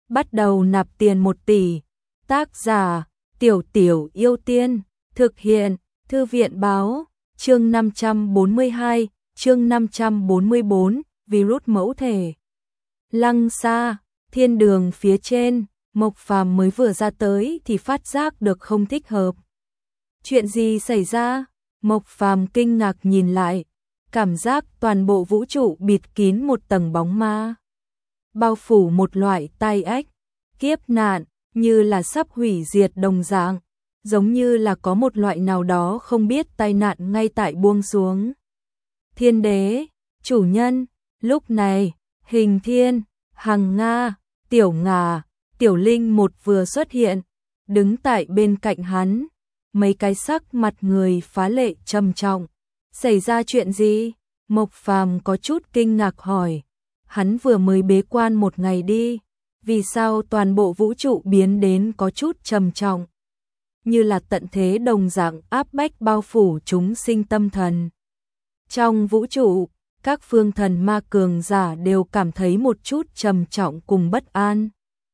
bắt đầu nạp tiền 1 tỷ. Tác giả: Tiểu Tiểu Yêu Tiên. Thực hiện: Thư viện báo. Chương 542, chương 544, virus mẫu thể. Lăng xa, thiên đường phía trên, Mộc Phàm mới vừa ra tới thì phát giác được không thích hợp. Chuyện gì xảy ra? Mộc Phàm kinh ngạc nhìn lại, cảm giác toàn bộ vũ trụ bịt kín một tầng bóng ma, bao phủ một loại tai ách, kiếp nạn, như là sắp hủy diệt đồng dạng, giống như là có một loại nào đó không biết tai nạn ngay tại buông xuống. Thiên đế, chủ nhân, lúc này, Hình Thiên, Hằng Nga, Tiểu Ngà, Tiểu Linh một vừa xuất hiện, đứng tại bên cạnh hắn, mấy cái sắc mặt người phá lệ trầm trọng. Xảy ra chuyện gì? Mộc Phàm có chút kinh ngạc hỏi. Hắn vừa mới bế quan 1 ngày đi, vì sao toàn bộ vũ trụ biến đến có chút trầm trọng, như là tận thế đồng dạng áp bách bao phủ chúng sinh tâm thần. Trong vũ trụ, các phương thần ma cường giả đều cảm thấy một chút trầm trọng cùng bất an,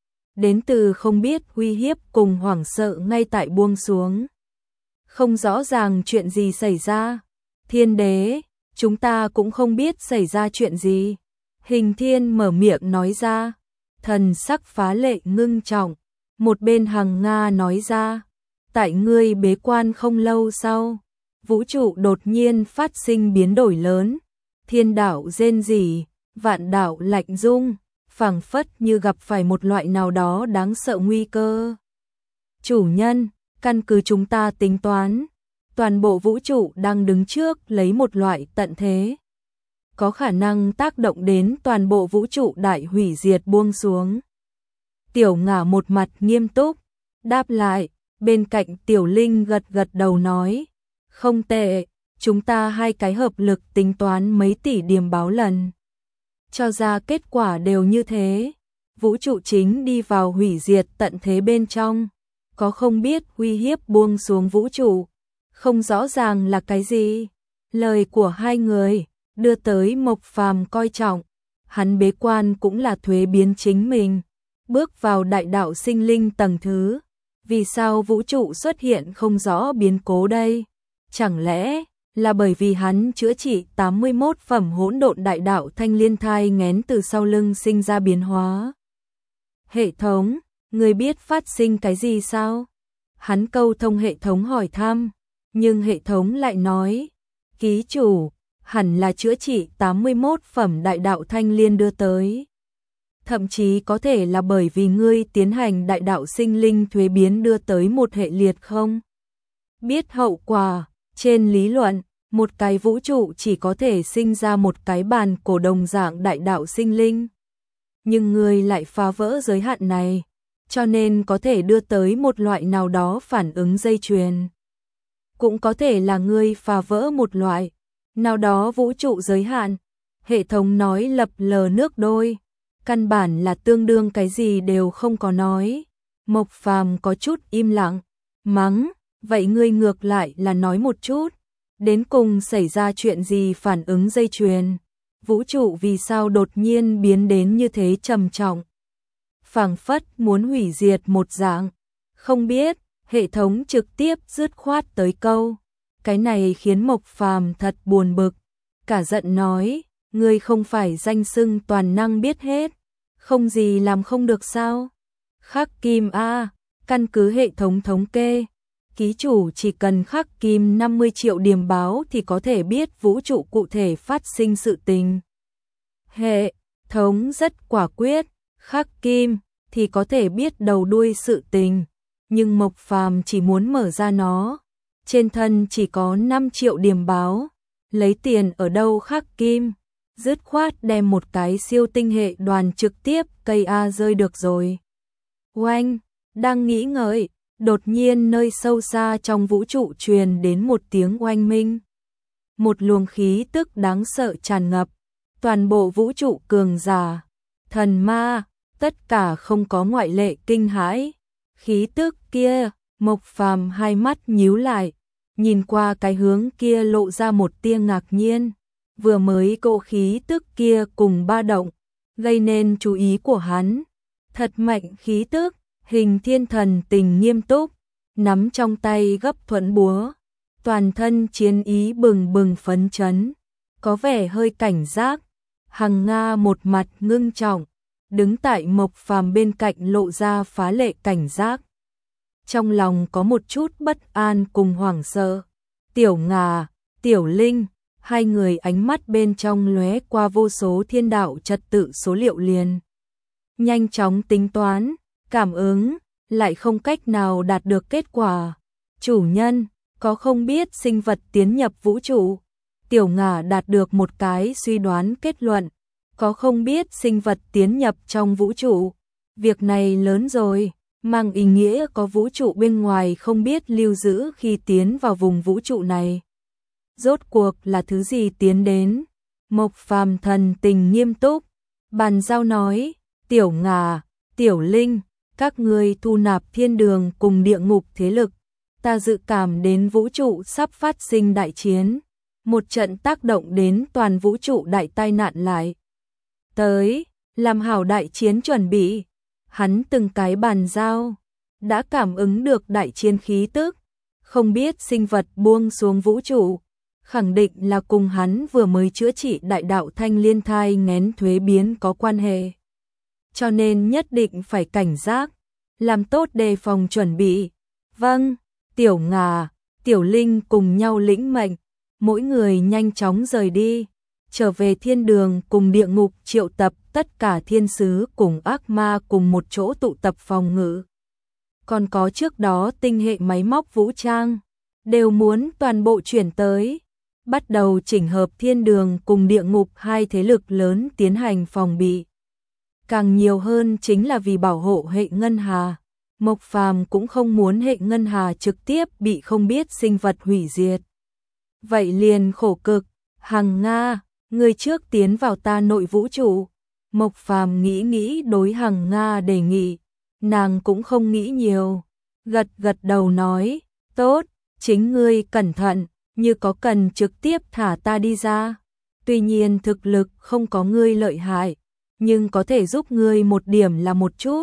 đến từ không biết uy hiếp cùng hoảng sợ ngay tại buông xuống. Không rõ ràng chuyện gì xảy ra. Thiên đế, chúng ta cũng không biết xảy ra chuyện gì. Hình Thiên mở miệng nói ra, thần sắc phá lệ ngưng trọng. Một bên Hằng Nga nói ra, tại ngươi bế quan không lâu sau, vũ trụ đột nhiên phát sinh biến đổi lớn, thiên đạo rên rỉ, vạn đạo lạnh rung, phảng phất như gặp phải một loại nào đó đáng sợ nguy cơ. Chủ nhân, căn cứ chúng ta tính toán, toàn bộ vũ trụ đang đứng trước lấy một loại tận thế, có khả năng tác động đến toàn bộ vũ trụ đại hủy diệt buông xuống. Tiểu Ngà một mặt nghiêm túc, đáp lại, bên cạnh Tiểu Linh gật gật đầu nói, không tệ, chúng ta hai cái hợp lực tính toán mấy tỷ điểm báo lần, cho ra kết quả đều như thế. Vũ trụ chính đi vào hủy diệt tận thế bên trong, có không biết uy hiếp buông xuống vũ trụ, không rõ ràng là cái gì. Lời của hai người đưa tới Mộc Phàm coi trọng, hắn bế quan cũng là thuế biến chính mình, bước vào đại đạo sinh linh tầng thứ. Vì sao vũ trụ xuất hiện không rõ biến cố đây? Chẳng lẽ là bởi vì hắn chữa trị 81 phẩm hỗn độn đại đạo thanh liên thai nghén từ sau lưng sinh ra biến hóa? Hệ thống, người biết phát sinh cái gì sao? Hắn câu thông hệ thống hỏi thăm, nhưng hệ thống lại nói, ký chủ, hẳn là chữa trị 81 phẩm đại đạo thanh liên đưa tới. Thậm chí có thể là bởi vì ngươi tiến hành đại đạo sinh linh thuế biến đưa tới một hệ liệt không? Biết hậu quả, trên lý luận, một cái vũ trụ chỉ có thể sinh ra một cái bàn cổ đồng dạng đại đạo sinh linh. Nhưng ngươi lại phá vỡ giới hạn này, cho nên có thể đưa tới một loại nào đó phản ứng dây chuyền. Cũng có thể là ngươi phá vỡ một loại nào đó vũ trụ giới hạn. Hệ thống nói lập lờ nước đôi, căn bản là tương đương cái gì đều không có nói. Mộc Phàm có chút im lặng, mắng, vậy ngươi ngược lại là nói một chút, đến cùng xảy ra chuyện gì phản ứng dây chuyền? Vũ trụ vì sao đột nhiên biến đến như thế trầm trọng, phảng phất muốn hủy diệt một dạng? Không biết. Hệ thống trực tiếp dứt khoát tới câu, cái này khiến Mộc Phàm thật buồn bực, cả giận nói, ngươi không phải danh xưng toàn năng biết hết, không gì làm không được sao? Khắc kim a, căn cứ hệ thống thống kê, ký chủ chỉ cần khắc kim 50 triệu điểm báo thì có thể biết vũ trụ cụ thể phát sinh sự tình. Hệ thống rất quả quyết, khắc kim thì có thể biết đầu đuôi sự tình. Nhưng Mộc Phàm chỉ muốn mở ra nó, trên thân chỉ có 5 triệu điểm báo, lấy tiền ở đâu khắc kim, dứt khoát đem một cái siêu tinh hệ đoàn trực tiếp cây A rơi được rồi. Oanh, đang nghĩ ngợi, đột nhiên nơi sâu xa trong vũ trụ truyền đến một tiếng oanh minh. Một luồng khí tức đáng sợ tràn ngập, toàn bộ vũ trụ cường giả, thần ma, tất cả không có ngoại lệ kinh hãi. Khí tức kia, Mộc Phàm hai mắt nhíu lại, nhìn qua cái hướng kia lộ ra một tia ngạc nhiên. Vừa mới cỗ khí tức kia cùng ba động, gây nên chú ý của hắn. thật mạnh khí tức. Hình Thiên thần tình nghiêm túc, nắm trong tay gấp thuẫn búa, toàn thân chiến ý bừng bừng phấn chấn, có vẻ hơi cảnh giác. Hằng Nga một mặt ngưng trọng, đứng tại Mộc Phàm bên cạnh lộ ra phá lệ cảnh giác. Trong lòng có một chút bất an cùng hoảng sợ. Tiểu Ngà, Tiểu Linh, hai người ánh mắt bên trong lóe qua vô số thiên đạo trật tự số liệu liền. Nhanh chóng tính toán, cảm ứng, lại không cách nào đạt được kết quả. Chủ nhân, có không biết sinh vật tiến nhập vũ trụ? Tiểu Ngà đạt được một cái suy đoán kết luận. Có không biết sinh vật tiến nhập trong vũ trụ? Việc này lớn rồi, mang ý nghĩa có vũ trụ bên ngoài không biết lưu giữ khi tiến vào vùng vũ trụ này. Rốt cuộc là thứ gì tiến đến? Mộc Phàm thần tình nghiêm túc, bàn giao nói, Tiểu Ngà, Tiểu Linh, các ngươi thu nạp thiên đường cùng địa ngục thế lực. Ta dự cảm đến vũ trụ sắp phát sinh đại chiến, một trận tác động đến toàn vũ trụ đại tai nạn lại. Tới, làm hảo đại chiến chuẩn bị. Hắn từng cái bàn giao, đã cảm ứng được đại chiến khí tức, không biết sinh vật buông xuống vũ trụ, khẳng định là cùng hắn vừa mới chữa trị đại đạo thanh liên thai nghén thuế biến có quan hệ. Cho nên nhất định phải cảnh giác, làm tốt đề phòng chuẩn bị. Vâng, Tiểu Ngà, Tiểu Linh cùng nhau lĩnh mệnh, mỗi người nhanh chóng rời đi, trở về thiên đường cùng địa ngục triệu tập tất cả thiên sứ cùng ác ma cùng một chỗ tụ tập phòng ngự. Còn có trước đó tinh hệ máy móc vũ trang, đều muốn toàn bộ chuyển tới, bắt đầu chỉnh hợp thiên đường cùng địa ngục hai thế lực lớn tiến hành phòng bị. Càng nhiều hơn chính là vì bảo hộ hệ ngân hà. Mộc Phàm cũng không muốn hệ ngân hà trực tiếp bị không biết sinh vật hủy diệt. Vậy liền khổ cực, Hằng Nga, người trước tiến vào ta nội vũ trụ. Mộc Phàm nghĩ đối Hằng Nga đề nghị, nàng cũng không nghĩ nhiều, gật đầu nói, tốt, chính ngươi cẩn thận, như có cần trực tiếp thả ta đi ra. Tuy nhiên thực lực không có ngươi lợi hại, nhưng có thể giúp ngươi một điểm là một chút.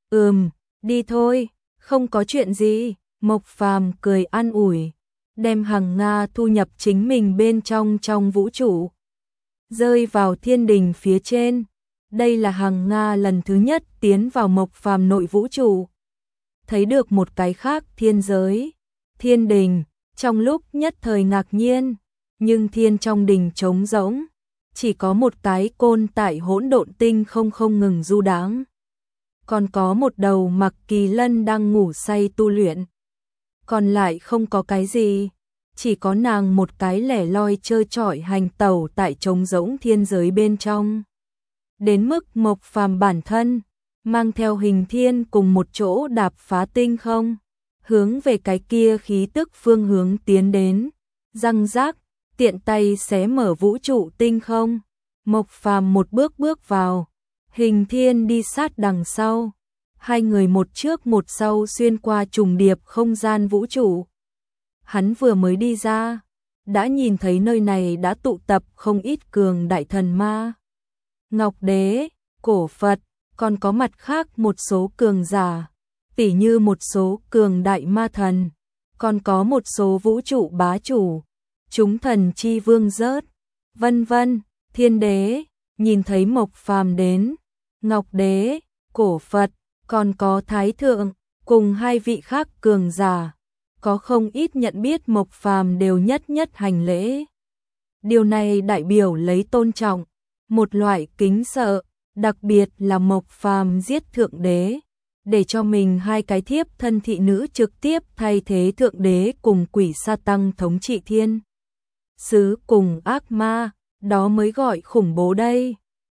Đi thôi, không có chuyện gì. Mộc Phàm cười an ủi, đem Hằng Nga thu nhập chính mình bên trong vũ trụ, rơi vào thiên đình phía trên. Đây là Hằng Nga lần thứ nhất tiến vào Mộc Phàm nội vũ trụ, thấy được một cái khác thiên giới, thiên đình. Trong lúc nhất thời ngạc nhiên, nhưng thiên trong đình trống rỗng, chỉ có một cái côn tại hỗn độn tinh không ngừng du đãng. Còn có một đầu Mặc Kỳ Lân đang ngủ say tu luyện. Còn lại không có cái gì, chỉ có nàng một cái lẻ loi trơ trọi hành tẩu tại trống rỗng thiên giới bên trong. Đến mức Mộc Phàm bản thân mang theo Hình Thiên cùng một chỗ đạp phá tinh không, hướng về cái kia khí tức phương hướng tiến đến, răng rác, tiện tay xé mở vũ trụ tinh không. Mộc Phàm một bước vào, Hình Thiên đi sát đằng sau, hai người một trước một sau xuyên qua trùng điệp không gian vũ trụ. Hắn vừa mới đi ra, đã nhìn thấy nơi này đã tụ tập không ít cường đại thần ma, Ngọc Đế, Cổ Phật, còn có mặt khác một số cường giả, tỉ như một số cường đại ma thần, còn có một số vũ trụ bá chủ, chúng thần chi vương rớt, vân vân. Thiên Đế nhìn thấy Mộc Phàm đến, Ngọc Đế, Cổ Phật, còn có Thái Thượng, cùng hai vị khác cường giả, có không ít nhận biết Mộc Phàm đều nhất hành lễ. Điều này đại biểu lấy tôn trọng, một loại kính sợ, đặc biệt là Mộc Phàm giết Thượng Đế, để cho mình hai cái thiếp thân thị nữ trực tiếp thay thế Thượng Đế cùng quỷ sa tăng thống trị thiên sứ cùng ác ma, đó mới gọi khủng bố đây.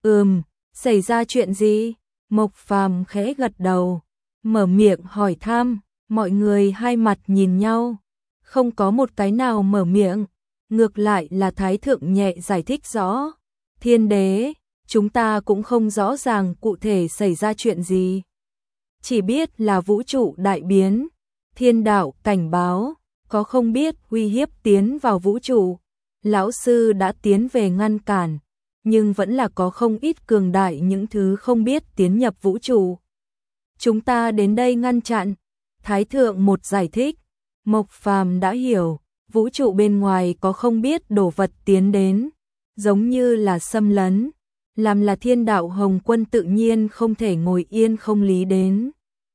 Xảy ra chuyện gì? Mộc Phàm khẽ gật đầu, mở miệng hỏi thăm, mọi người hai mặt nhìn nhau, không có một cái nào mở miệng, ngược lại là Thái Thượng nhẹ giải thích rõ, Thiên Đế, chúng ta cũng không rõ ràng cụ thể xảy ra chuyện gì, chỉ biết là vũ trụ đại biến, thiên đạo cảnh báo, có không biết uy hiếp tiến vào vũ trụ, lão sư đã tiến về ngăn cản, nhưng vẫn là có không ít cường đại những thứ không biết tiến nhập vũ trụ. Chúng ta đến đây ngăn chặn. Thái thượng một giải thích, Mộc Phàm đã hiểu, vũ trụ bên ngoài có không biết đồ vật tiến đến, giống như là xâm lấn, làm là Thiên Đạo Hồng Quân tự nhiên không thể ngồi yên không lý đến.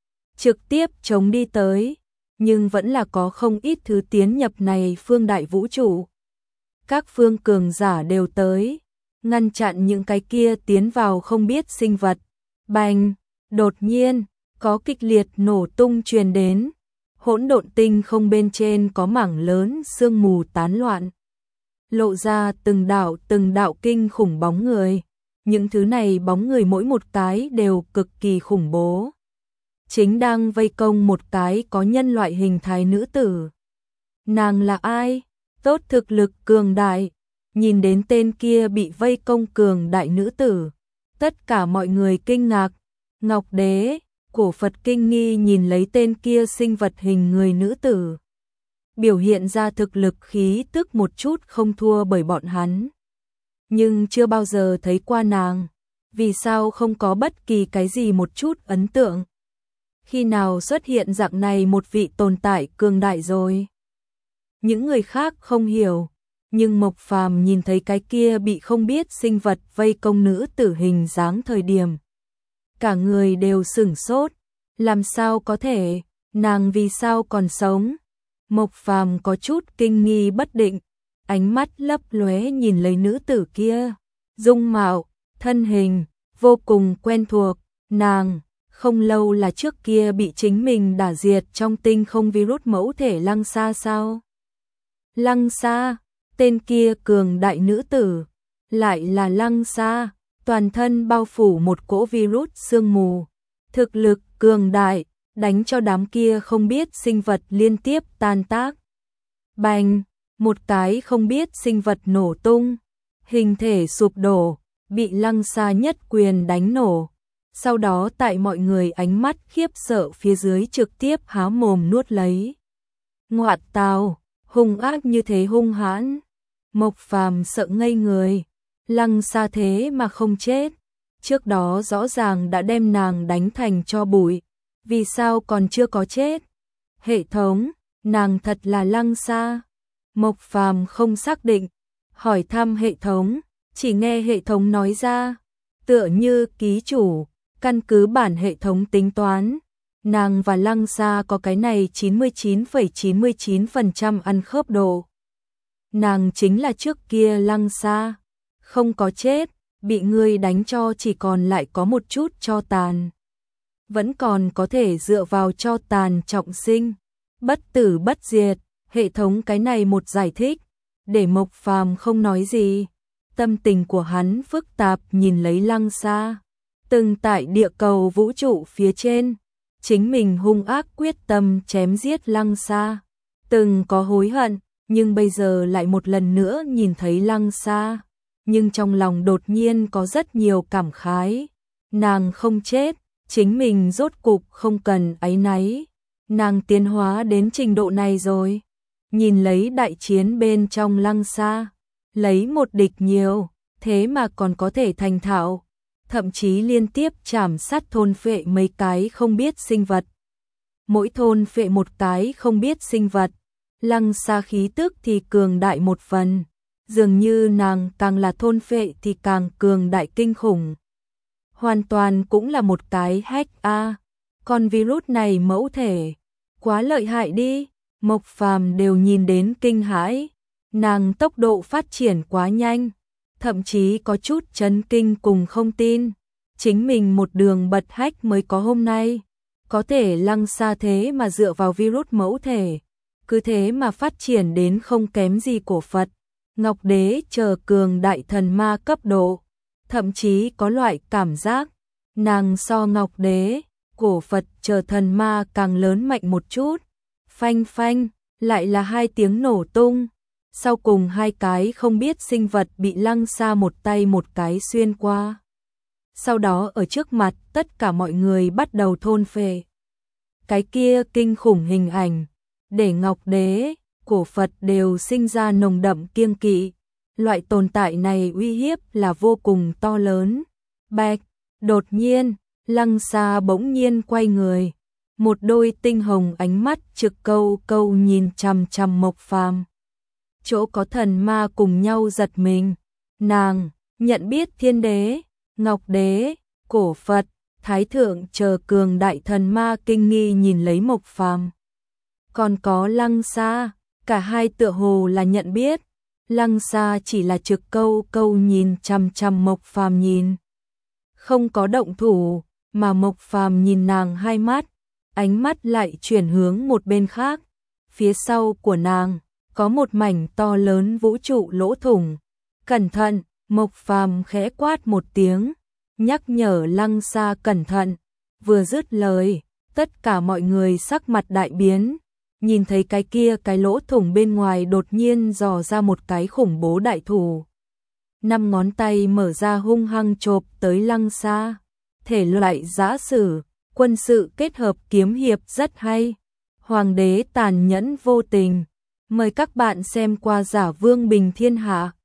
Trực tiếp chống đi tới, nhưng vẫn là có không ít thứ tiến nhập này phương đại vũ trụ. Các phương cường giả đều tới, ngăn chặn những cái kia tiến vào không biết sinh vật. Bành, đột nhiên, có kịch liệt nổ tung truyền đến, hỗn độn tinh không bên trên có mảng lớn sương mù tán loạn, lộ ra từng đạo kinh khủng bóng người. Những thứ này bóng người mỗi một cái đều cực kỳ khủng bố. Chính đang vây công một cái có nhân loại hình thái nữ tử. Nàng là ai? Tốt thực lực cường đại. Nhìn đến tên kia bị vây công cường đại nữ tử, tất cả mọi người kinh ngạc. Ngọc Đế, cổ Phật kinh nghi nhìn lấy tên kia sinh vật hình người nữ tử. Biểu hiện ra thực lực khí tức một chút không thua bởi bọn hắn. Nhưng chưa bao giờ thấy qua nàng, vì sao không có bất kỳ cái gì một chút ấn tượng. Khi nào xuất hiện dạng này một vị tồn tại cường đại rồi? Những người khác không hiểu, nhưng Mộc Phàm nhìn thấy cái kia bị không biết sinh vật vây công nữ tử hình dáng thời điểm. Cả người đều sửng sốt, làm sao có thể, nàng vì sao còn sống? Mộc Phàm có chút kinh nghi bất định, ánh mắt lấp lóe nhìn lấy nữ tử kia, dung mạo, thân hình, vô cùng quen thuộc, nàng, không lâu là trước kia bị chính mình đả diệt trong tinh không virus mẫu thể Lăng Sa sao? Lăng Sa, tên kia cường đại nữ tử, lại là Lăng Sa, toàn thân bao phủ một cỗ virus sương mù, thực lực cường đại, đánh cho đám kia không biết sinh vật liên tiếp tan tác. Bành, một cái không biết sinh vật nổ tung, hình thể sụp đổ, bị Lăng Sa nhất quyền đánh nổ. Sau đó tại mọi người ánh mắt khiếp sợ phía dưới trực tiếp há mồm nuốt lấy. Ngoạt tào, hung ác như thế hung hãn. Mộc Phàm sợ ngây người, Lăng Sa thế mà không chết. Trước đó rõ ràng đã đem nàng đánh thành tro bụi, vì sao còn chưa có chết? Hệ thống, nàng thật là Lăng Sa? Mộc Phàm không xác định, hỏi thăm hệ thống, chỉ nghe hệ thống nói ra, tựa như ký chủ, căn cứ bản hệ thống tính toán, nàng và Lăng Sa có cái này 99,99% ăn khớp độ. Nàng chính là trước kia Lăng Sa, không có chết, bị ngươi đánh cho chỉ còn lại có một chút tro tàn. Vẫn còn có thể dựa vào tro tàn trọng sinh, bất tử bất diệt, hệ thống cái này một giải thích, để Mộc Phàm không nói gì. Tâm tình của hắn phức tạp nhìn lấy Lăng Sa, từng tại địa cầu vũ trụ phía trên, chính mình hung ác quyết tâm chém giết Lăng Sa, từng có hối hận, nhưng bây giờ lại một lần nữa nhìn thấy Lăng Sa, nhưng trong lòng đột nhiên có rất nhiều cảm khái. Nàng không chết, chính mình rốt cục không cần áy náy, nàng tiến hóa đến trình độ này rồi. Nhìn lấy đại chiến bên trong Lăng Sa, lấy một địch nhiều, thế mà còn có thể thành thạo, thậm chí liên tiếp chảm sát thôn phệ mấy cái không biết sinh vật. Mỗi thôn phệ một cái không biết sinh vật, Lăng Sa khí tức thì cường đại một phần, dường như nàng càng là thôn phệ thì càng cường đại kinh khủng. Hoàn toàn cũng là một cái hack a. Con virus này mẫu thể, quá lợi hại đi. Mộc Phàm đều nhìn đến kinh hãi, nàng tốc độ phát triển quá nhanh, thậm chí có chút chấn kinh cùng không tin, chính mình một đường bật hack mới có hôm nay, có thể Lăng Sa thế mà dựa vào virus mẫu thể, cứ thế mà phát triển đến không kém gì cổ Phật, Ngọc Đế chờ cường đại thần ma cấp độ, thậm chí có loại cảm giác, nàng so Ngọc Đế, cổ Phật chờ thần ma càng lớn mạnh một chút. Phanh phanh, lại là hai tiếng nổ tung. Sau cùng hai cái không biết sinh vật bị Lăng Sa một tay một cái xuyên qua. Sau đó ở trước mặt tất cả mọi người bắt đầu thôn phệ. Cái kia kinh khủng hình ảnh, để Ngọc Đế, cổ Phật đều sinh ra nồng đậm kiêng kỵ. Loại tồn tại này uy hiếp là vô cùng to lớn. Bạch, đột nhiên, Lăng Sa bỗng nhiên quay người, một đôi tinh hồng ánh mắt trực câu câu nhìn chằm chằm Mộc Phàm. Chỗ có thần ma cùng nhau giật mình, nàng nhận biết Thiên Đế, Ngọc Đế, Cổ Phật, Thái thượng chờ cường đại thần ma kinh nghi nhìn lấy Mộc Phàm. Còn có Lăng Sa, cả hai tựa hồ là nhận biết. Lăng Sa chỉ là trực câu câu nhìn chằm chằm Mộc Phàm nhìn, không có động thủ, mà Mộc Phàm nhìn nàng hai mắt, ánh mắt lại chuyển hướng một bên khác. Phía sau của nàng có một mảnh to lớn vũ trụ lỗ thủng. Cẩn thận, Mộc Phàm khẽ quát một tiếng, nhắc nhở Lăng Sa cẩn thận. Vừa dứt lời, tất cả mọi người sắc mặt đại biến, nhìn thấy cái lỗ thủng bên ngoài đột nhiên dò ra một cái khủng bố đại thủ. 5 ngón tay mở ra hung hăng chộp tới Lăng Sa. Thể loại giã sử, quân sự kết hợp kiếm hiệp rất hay. Hoàng đế tàn nhẫn vô tình. Mời các bạn xem qua Giả Vương Bình Thiên Hạ.